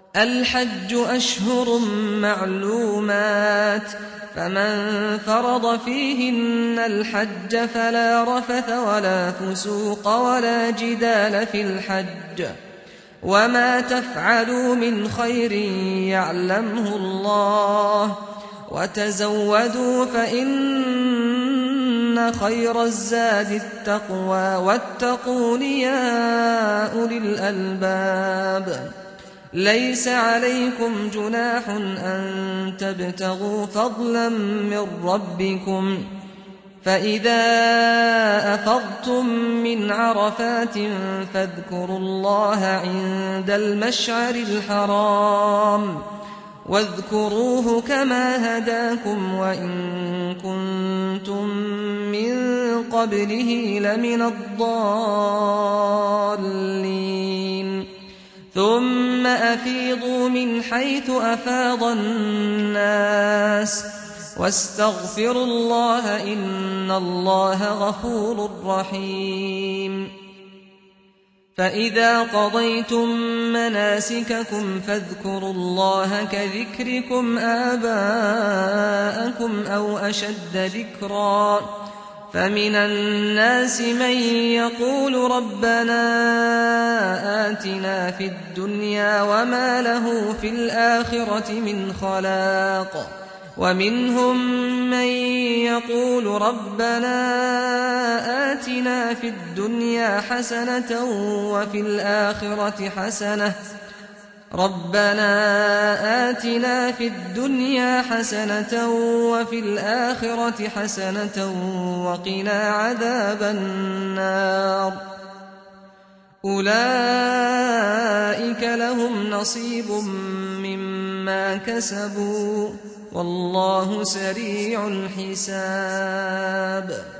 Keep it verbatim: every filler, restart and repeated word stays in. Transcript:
الحج أشهر معلومات، فمن فرض فيهن الحج فلا رفث ولا فسوق ولا جدال في الحج، وما تفعلوا من خير يعلمه الله، وتزودوا فإن خير الزاد التقوى، واتقون يا أولي الألباب. ليس عليكم جناح أن تبتغوا فضلا من ربكم، فإذا أفضتم من عرفات فاذكروا الله عند المشعر الحرام، واذكروه كما هداكم وإن كنتم من قبله لمن الضالين. ثم أفيضوا من حيث أفاض الناس واستغفروا الله إن الله غفور رحيم. فإذا قضيتم مناسككم فاذكروا الله كذكركم آباءكم أو أشد ذكرا، فمن الناس من يقول ربنا آتنا في الدنيا وما له في الآخرة من خلاق، ومنهم من يقول ربنا آتنا في الدنيا حسنة وفي الآخرة حسنة ربنا آتنا في الدنيا حسنة وفي الآخرة حسنة وقنا عذاب النار. أولئك لهم نصيب مما كسبوا والله سريع الحساب.